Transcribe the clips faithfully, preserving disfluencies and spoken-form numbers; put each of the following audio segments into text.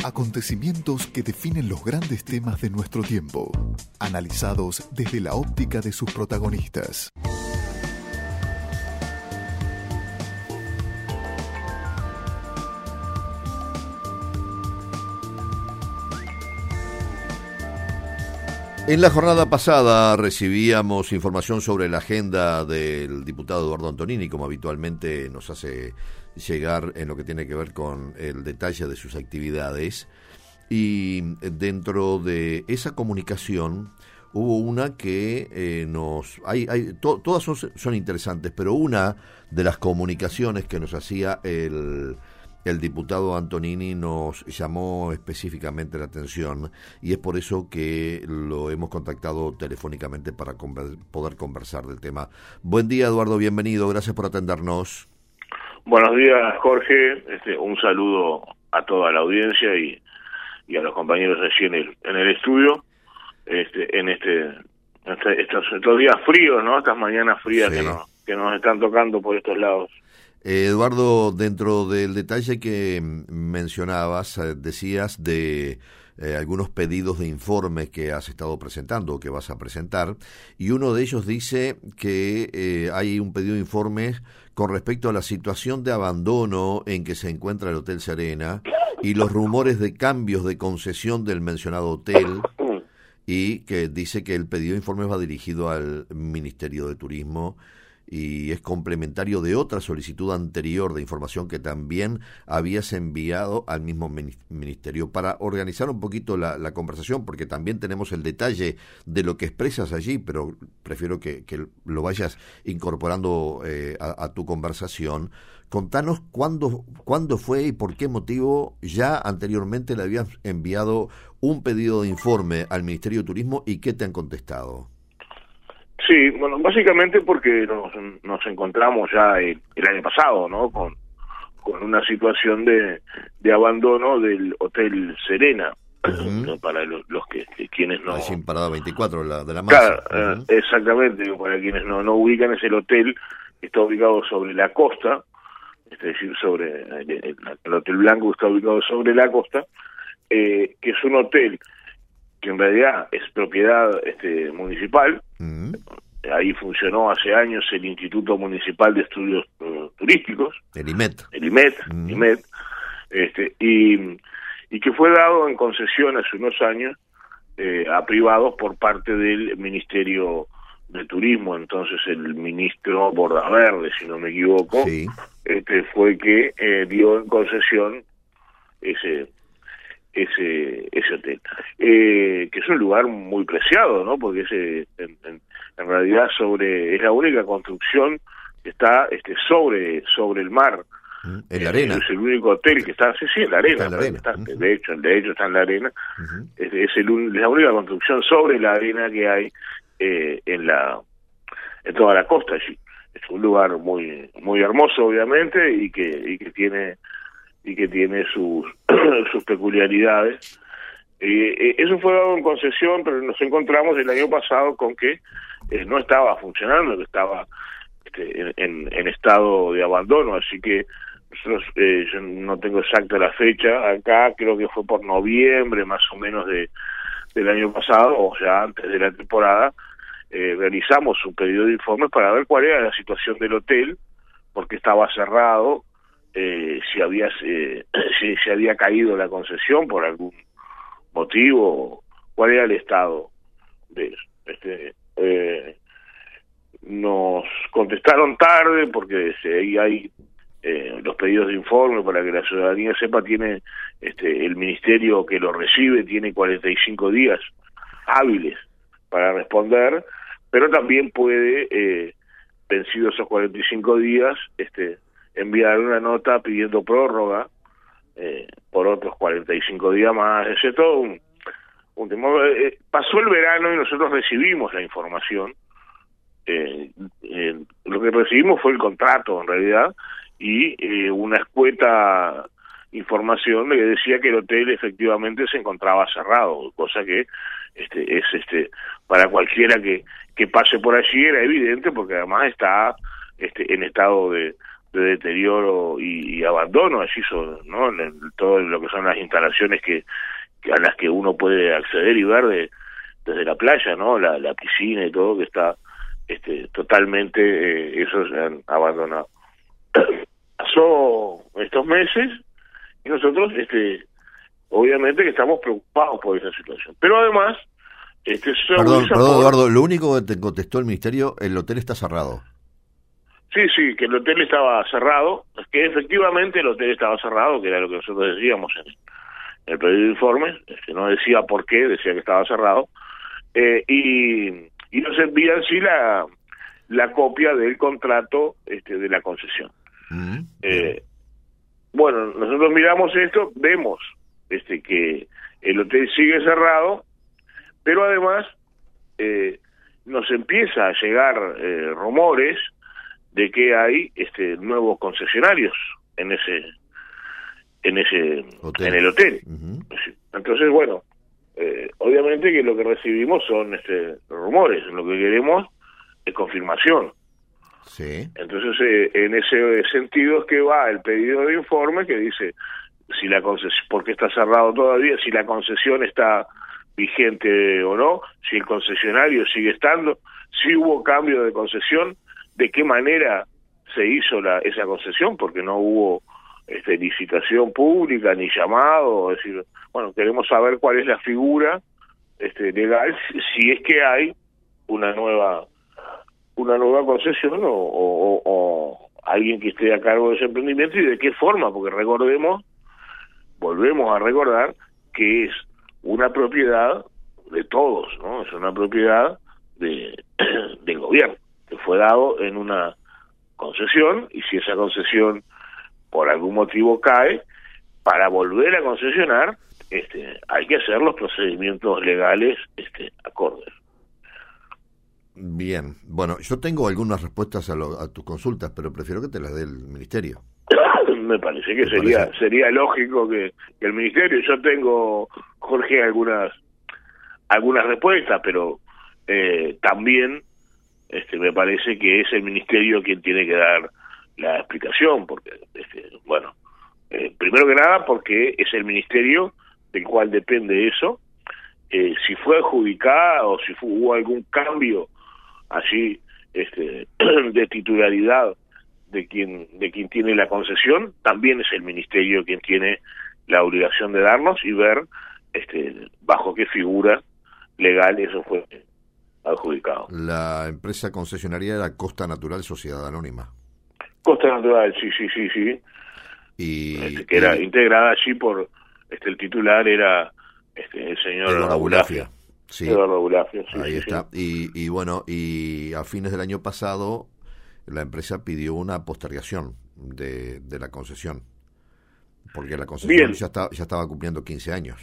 Acontecimientos que definen los grandes temas de nuestro tiempo, analizados desde la óptica de sus protagonistas. En la jornada pasada recibíamos información sobre la agenda del diputado Eduardo Antonini, como habitualmente nos hace llegar en lo que tiene que ver con el detalle de sus actividades. Y dentro de esa comunicación hubo una que eh, nos... hay, hay to, Todas son, son interesantes, pero una de las comunicaciones que nos hacía el... El diputado Antonini nos llamó específicamente la atención y es por eso que lo hemos contactado telefónicamente para conver- poder conversar del tema. Buen día, Eduardo, bienvenido, gracias por atendernos. Buenos días, Jorge, este, un saludo a toda la audiencia y, y a los compañeros allí en el, en el estudio, este, en este, este estos, estos días fríos, ¿no? Estas mañanas frías sí. que, nos, que nos están tocando por estos lados. Eh, Eduardo, dentro del detalle que mencionabas, eh, decías de eh, algunos pedidos de informes que has estado presentando o que vas a presentar, y uno de ellos dice que eh, hay un pedido de informes con respecto a la situación de abandono en que se encuentra el Hotel Serena y los rumores de cambios de concesión del mencionado hotel, y que dice que el pedido de informes va dirigido al Ministerio de Turismo y es complementario de otra solicitud anterior de información que también habías enviado al mismo ministerio. Para organizar un poquito la, la conversación, porque también tenemos el detalle de lo que expresas allí, pero prefiero que, que lo vayas incorporando eh, a, a tu conversación. Contanos cuándo, cuándo fue y por qué motivo ya anteriormente le habías enviado un pedido de informe al Ministerio de Turismo y qué te han contestado. Sí, bueno, básicamente porque nos, nos encontramos ya el, el año pasado, ¿no? Con, con una situación de, de abandono del Hotel Serena, uh-huh. ¿no? Para los, los que, que quienes no... Ahí sin parada veinticuatro, la, de la masa. Claro, uh-huh. Exactamente, para quienes no, no ubican, es el hotel que está ubicado sobre la costa, es decir, sobre el, el, el Hotel Blanco está ubicado sobre la costa, eh, que es un hotel que en realidad es propiedad este, municipal. Uh-huh. Ahí funcionó hace años el Instituto Municipal de Estudios uh, Turísticos. El IMET. El IMET, uh-huh. IMET este, y, y que fue dado en concesión hace unos años eh, a privados por parte del Ministerio de Turismo. Entonces el ministro Bordaverde, si no me equivoco, sí. este, fue que eh, dio en concesión ese... ese ese hotel, eh, que es un lugar muy preciado, ¿no? Porque ese, en, en, en realidad sobre es la única construcción que está este sobre sobre el mar. En la arena. Es el único hotel que está, sí, sí, en la arena. Está en la arena. Está, uh-huh. De hecho, de hecho está en la arena. Uh-huh. Es, es, el, es la única construcción sobre la arena que hay eh, en la en toda la costa allí. Es un lugar muy muy hermoso, obviamente, y que y que tiene y que tiene sus sus peculiaridades. Eh, eso fue dado en concesión, pero nos encontramos el año pasado con que eh, no estaba funcionando, que estaba este, en, en, en estado de abandono, así que nosotros, eh, yo no tengo exacta la fecha acá, creo que fue por noviembre más o menos de del año pasado, o sea, antes de la temporada, eh, realizamos un pedido de informes para ver cuál era la situación del hotel, porque estaba cerrado, Eh, si había eh, si se había caído la concesión por algún motivo, cuál era el estado de eso. Este, eh, nos contestaron tarde porque ahí hay eh, los pedidos de informe para que la ciudadanía sepa, tiene este el ministerio que lo recibe tiene cuarenta y cinco días hábiles para responder, pero también puede eh, vencidos esos cuarenta y cinco días este enviar una nota pidiendo prórroga eh, por otros cuarenta y cinco días más, ese todo un, un tema. Eh, pasó el verano y nosotros recibimos la información, eh, eh, lo que recibimos fue el contrato en realidad, y eh, una escueta información de que decía que el hotel efectivamente se encontraba cerrado, cosa que este es este para cualquiera que, que pase por allí era evidente, porque además está este en estado de de deterioro y, y abandono, allí son, ¿no? En, en todo lo que son las instalaciones que, que a las que uno puede acceder y ver de, desde la playa, ¿no? La, la piscina y todo, que está este, totalmente, eh, eso se han abandonado. Pasó estos meses y nosotros, este, obviamente que estamos preocupados por esa situación. Pero además, este, perdón, perdón por... Eduardo, lo único que te contestó el ministerio, el hotel está cerrado. Sí, sí, que el hotel estaba cerrado, es que efectivamente el hotel estaba cerrado, que era lo que nosotros decíamos en el, en el pedido de informes, este, no decía por qué, decía que estaba cerrado, eh, y, y nos envían sí la, la copia del contrato este, de la concesión. Mm, eh, bueno, nosotros miramos esto, vemos este que el hotel sigue cerrado, pero además eh, nos empieza a llegar eh, rumores de que hay este nuevos concesionarios en ese en ese hotel. en el hotel. Uh-huh. Entonces, bueno, eh, obviamente que lo que recibimos son este rumores, lo que queremos es confirmación. Sí. Entonces, eh, en ese sentido es que va el pedido de informe que dice si la concesión, porque está cerrado todavía, si la concesión está vigente o no, si el concesionario sigue estando, si hubo cambio de concesión, de qué manera se hizo la, esa concesión, porque no hubo este, licitación pública ni llamado, es decir, bueno, queremos saber cuál es la figura este, legal, si, si es que hay una nueva una nueva concesión o, o, o alguien que esté a cargo de ese emprendimiento y de qué forma, porque recordemos, volvemos a recordar que es una propiedad de todos, ¿no? Es una propiedad de del gobierno, que fue dado en una concesión, y si esa concesión por algún motivo cae, para volver a concesionar este hay que hacer los procedimientos legales este acordes. Bien, bueno, yo tengo algunas respuestas a, lo, a tus consultas, pero prefiero que te las dé el ministerio. Me parece que sería parece? sería lógico que, que el ministerio, yo tengo, Jorge, algunas algunas respuestas, pero eh, también este me parece que es el ministerio quien tiene que dar la explicación, porque este, bueno, eh, primero que nada porque es el ministerio del cual depende eso, eh, si fue adjudicada o si fue, hubo algún cambio allí este de titularidad de quien de quien tiene la concesión, también es el ministerio quien tiene la obligación de darnos y ver este bajo qué figura legal eso fue adjudicado. La empresa concesionaria era Costa Natural Sociedad Anónima. Costa Natural, sí, sí, sí, sí. Y este, que era y, integrada allí por este el titular era este el señor Eduardo Bulafia. Sí. Eduardo Bulafia, sí, ahí sí, está. Sí. Y, y bueno, y a fines del año pasado la empresa pidió una postergación de, de la concesión, porque la concesión ya, está, ya estaba cumpliendo quince años.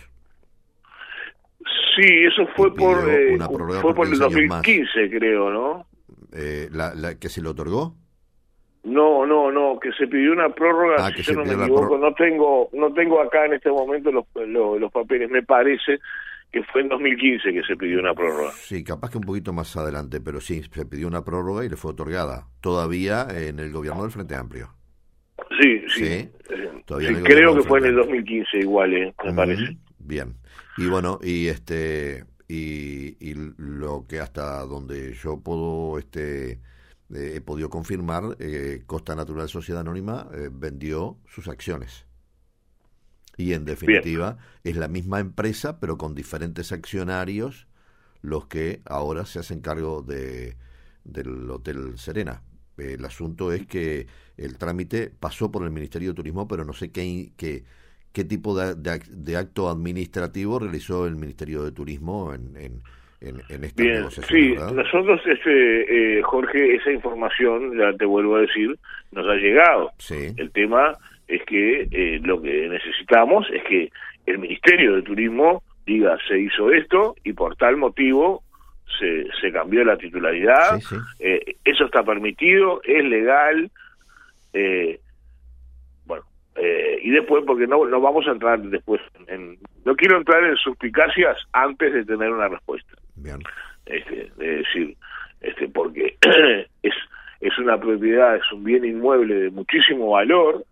Sí, eso fue por eh, fue por, por el dos mil quince, creo, ¿no? Eh, la, la que se le otorgó. No, no, no, que se pidió una prórroga, ah, si que yo se no me equivoco, no tengo no tengo acá en este momento los, los, los papeles, me parece que fue en dos mil quince que se pidió una prórroga. Sí, capaz que un poquito más adelante, pero sí, se pidió una prórroga y le fue otorgada, todavía en el gobierno del Frente Amplio. Sí, sí, sí, todavía sí creo que fue en el dos mil quince igual, eh, me mm, parece. Bien, y bueno, y este y, y lo que hasta donde yo puedo este eh, he podido confirmar, eh, Costa Natural Sociedad Anónima eh, vendió sus acciones. Y en definitiva Bien. es la misma empresa, pero con diferentes accionarios, los que ahora se hacen cargo de del Hotel Serena. El asunto es que el trámite pasó por el Ministerio de Turismo, pero no sé qué qué, qué tipo de, de, de acto administrativo realizó el Ministerio de Turismo en, en, en, en esta Bien, negociación. Sí, ¿verdad? Nosotros, este, eh, Jorge, esa información, ya te vuelvo a decir, nos ha llegado. Sí. El tema es que eh, lo que necesitamos es que el Ministerio de Turismo diga se hizo esto y por tal motivo se, se cambió la titularidad, sí, sí. Eh, eso está permitido, es legal, eh, bueno, eh, y después, porque no, no vamos a entrar después, en, no quiero entrar en suspicacias antes de tener una respuesta. Bien. Este, es decir, este, porque es es una propiedad, es un bien inmueble de muchísimo valor,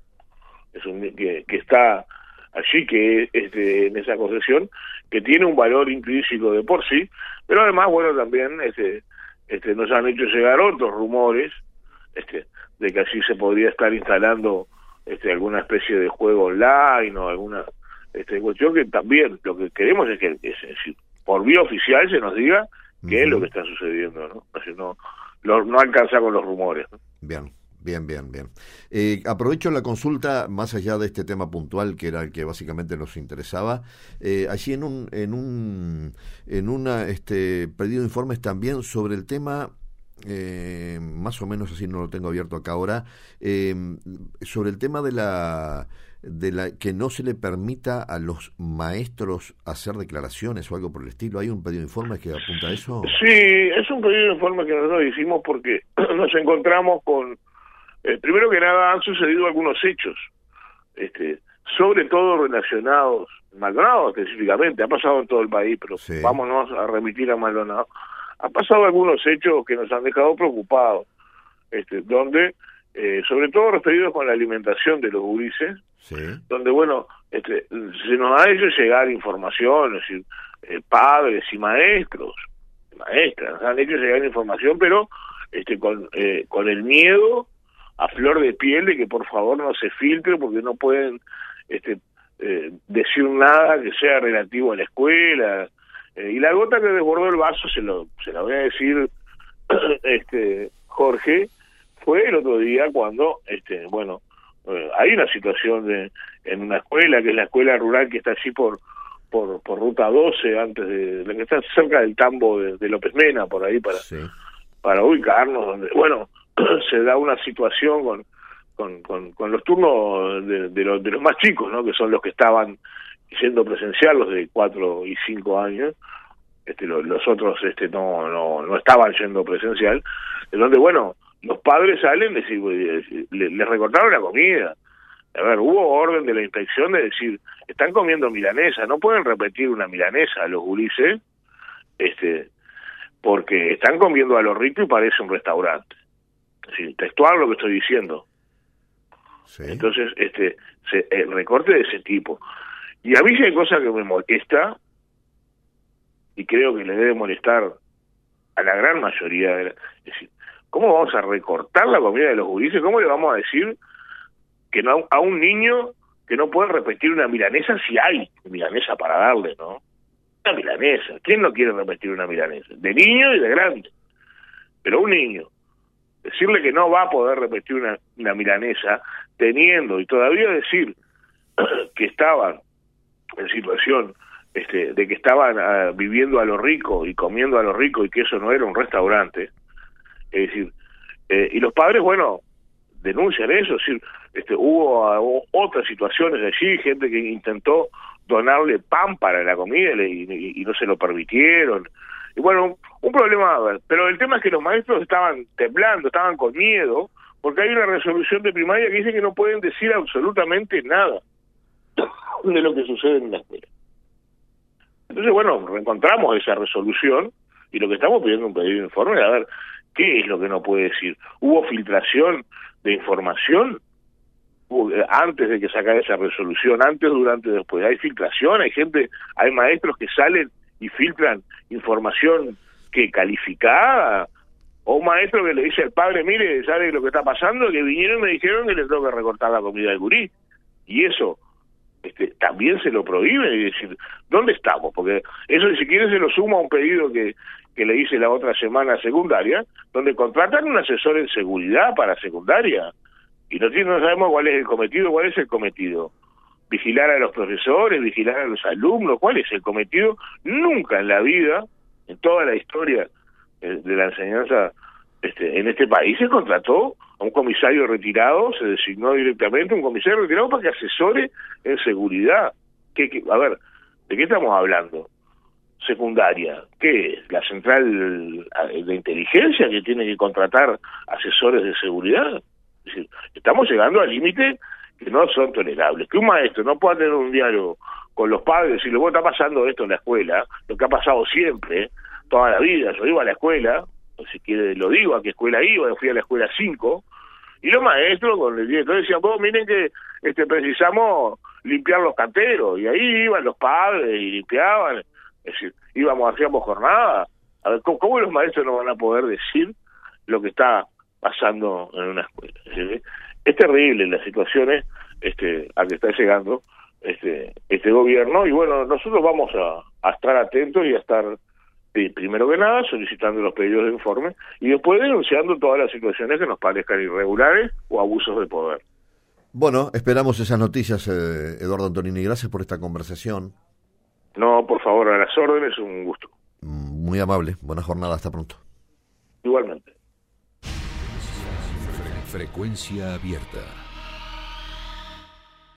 es un bien que, que está allí, que este, en esa concesión, que tiene un valor intrínseco de por sí, pero además, bueno, también este, este, nos han hecho llegar otros rumores este, de que allí se podría estar instalando este, alguna especie de juego online o alguna este, cuestión que también lo que queremos es que, es, es decir, por vía oficial se nos diga qué uh-huh. es lo que está sucediendo, ¿no? Así no, no, no alcanza con los rumores, ¿no? Bien. Bien, bien, bien. Eh, aprovecho la consulta, más allá de este tema puntual, que era el que básicamente nos interesaba, eh, allí en un en un en una este pedido de informes también sobre el tema, eh, más o menos así, no lo tengo abierto acá ahora, eh, sobre el tema de la de la que no se le permita a los maestros hacer declaraciones o algo por el estilo. ¿Hay un pedido de informes que apunta a eso? Sí, es un pedido de informes que nosotros hicimos porque nos encontramos con Eh, primero que nada, han sucedido algunos hechos, este, sobre todo relacionados, Maldonado específicamente, ha pasado en todo el país, pero sí. vámonos a remitir a Maldonado. Ha pasado algunos hechos que nos han dejado preocupados, este, donde, eh, sobre todo referidos con la alimentación de los gurises, sí. donde, bueno, este, se nos ha hecho llegar información, es decir, eh, padres y maestros, maestras, nos han hecho llegar información, pero este, con, eh, con el miedo a flor de piel de que por favor no se filtre porque no pueden este, eh, decir nada que sea relativo a la escuela. Eh, y la gota que desbordó el vaso, se lo se la voy a decir, este Jorge, fue el otro día cuando, este bueno, eh, hay una situación de en una escuela, que es la escuela rural que está allí por por por ruta doce, antes de la que está cerca del tambo de, de López Mena, por ahí para, sí. para ubicarnos, donde, bueno, se da una situación con con, con, con los turnos de, de, los, de los más chicos, ¿no? Que son los que estaban yendo presencial, los de cuatro y cinco años, este los, los otros este no no no estaban yendo presencial, en donde, bueno, los padres salen, decir, les, les recortaron la comida. A ver, hubo orden de la inspección de decir, están comiendo milanesa, no pueden repetir una milanesa a los gurises, este porque están comiendo a lo rico y parece un restaurante. Sí, textual lo que estoy diciendo. Sí. Entonces, este, se, el recorte de ese tipo. Y a mí sí hay cosas que me molesta, y creo que le debe molestar a la gran mayoría de la, es decir, ¿cómo vamos a recortar la comida de los gurises? ¿Cómo le vamos a decir que no a un niño que no puede repetir una milanesa si hay milanesa para darle, ¿no? Una milanesa. ¿Quién no quiere repetir una milanesa? De niño y de grande. Pero un niño, decirle que no va a poder repetir una, una milanesa, teniendo, y todavía decir que estaban en situación este, de que estaban uh, viviendo a lo rico y comiendo a lo rico y que eso no era un restaurante, es decir, eh, y los padres, bueno, denuncian eso, es decir, este, hubo uh, otras situaciones allí, gente que intentó donarle pan para la comida y, y, y no se lo permitieron. Y bueno, un problema, pero el tema es que los maestros estaban temblando, estaban con miedo, porque hay una resolución de primaria que dice que no pueden decir absolutamente nada de lo que sucede en la escuela. Entonces, bueno, reencontramos esa resolución y lo que estamos pidiendo un pedido de informe es a ver qué es lo que no puede decir. ¿Hubo filtración de información antes de que sacara esa resolución, antes, durante, después? ¿Hay filtración? ¿Hay gente, hay maestros que salen y filtran información que calificada? O un maestro que le dice al padre, mire, ¿sabe lo que está pasando? Que vinieron y me dijeron que le tengo que recortar la comida del gurí. Y eso este, también se lo prohíbe. Y decir, ¿dónde estamos? Porque eso, si quiere, se lo suma a un pedido que, que le hice la otra semana a secundaria, donde contratan un asesor en seguridad para secundaria. Y no, no sabemos cuál es el cometido. ¿Cuál es el cometido? Vigilar a los profesores, vigilar a los alumnos. ¿Cuál es el cometido? Nunca en la vida, en toda la historia de la enseñanza este, en este país, se contrató a un comisario retirado, se designó directamente un comisario retirado para que asesore en seguridad. ¿Qué, qué, a ver, ¿de qué estamos hablando? Secundaria, ¿qué es? ¿La central de inteligencia que tiene que contratar asesores de seguridad? Es decir, estamos llegando al límite que no son tolerables. Que un maestro no pueda tener un diálogo con los padres y luego está pasando esto en la escuela, lo que ha pasado siempre, toda la vida. Yo iba a la escuela, si quiere lo digo, a qué escuela iba, fui a la escuela cinco, y los maestros con el director decían, vos miren que este precisamos limpiar los canteros, y ahí iban los padres y limpiaban, es decir, íbamos, hacíamos jornada. A ver, ¿cómo, cómo los maestros no van a poder decir lo que está pasando en una escuela? Es decir, es terrible las situaciones este, a que está llegando este este gobierno, y bueno, nosotros vamos a, a estar atentos y a estar, eh, primero que nada, solicitando los pedidos de informe y después denunciando todas las situaciones que nos parezcan irregulares o abusos de poder. Bueno, esperamos esas noticias, eh, Eduardo Antonini. Gracias por esta conversación. No, por favor, a las órdenes, un gusto. Muy amable. Buena jornada. Hasta pronto. Igualmente. Frecuencia abierta.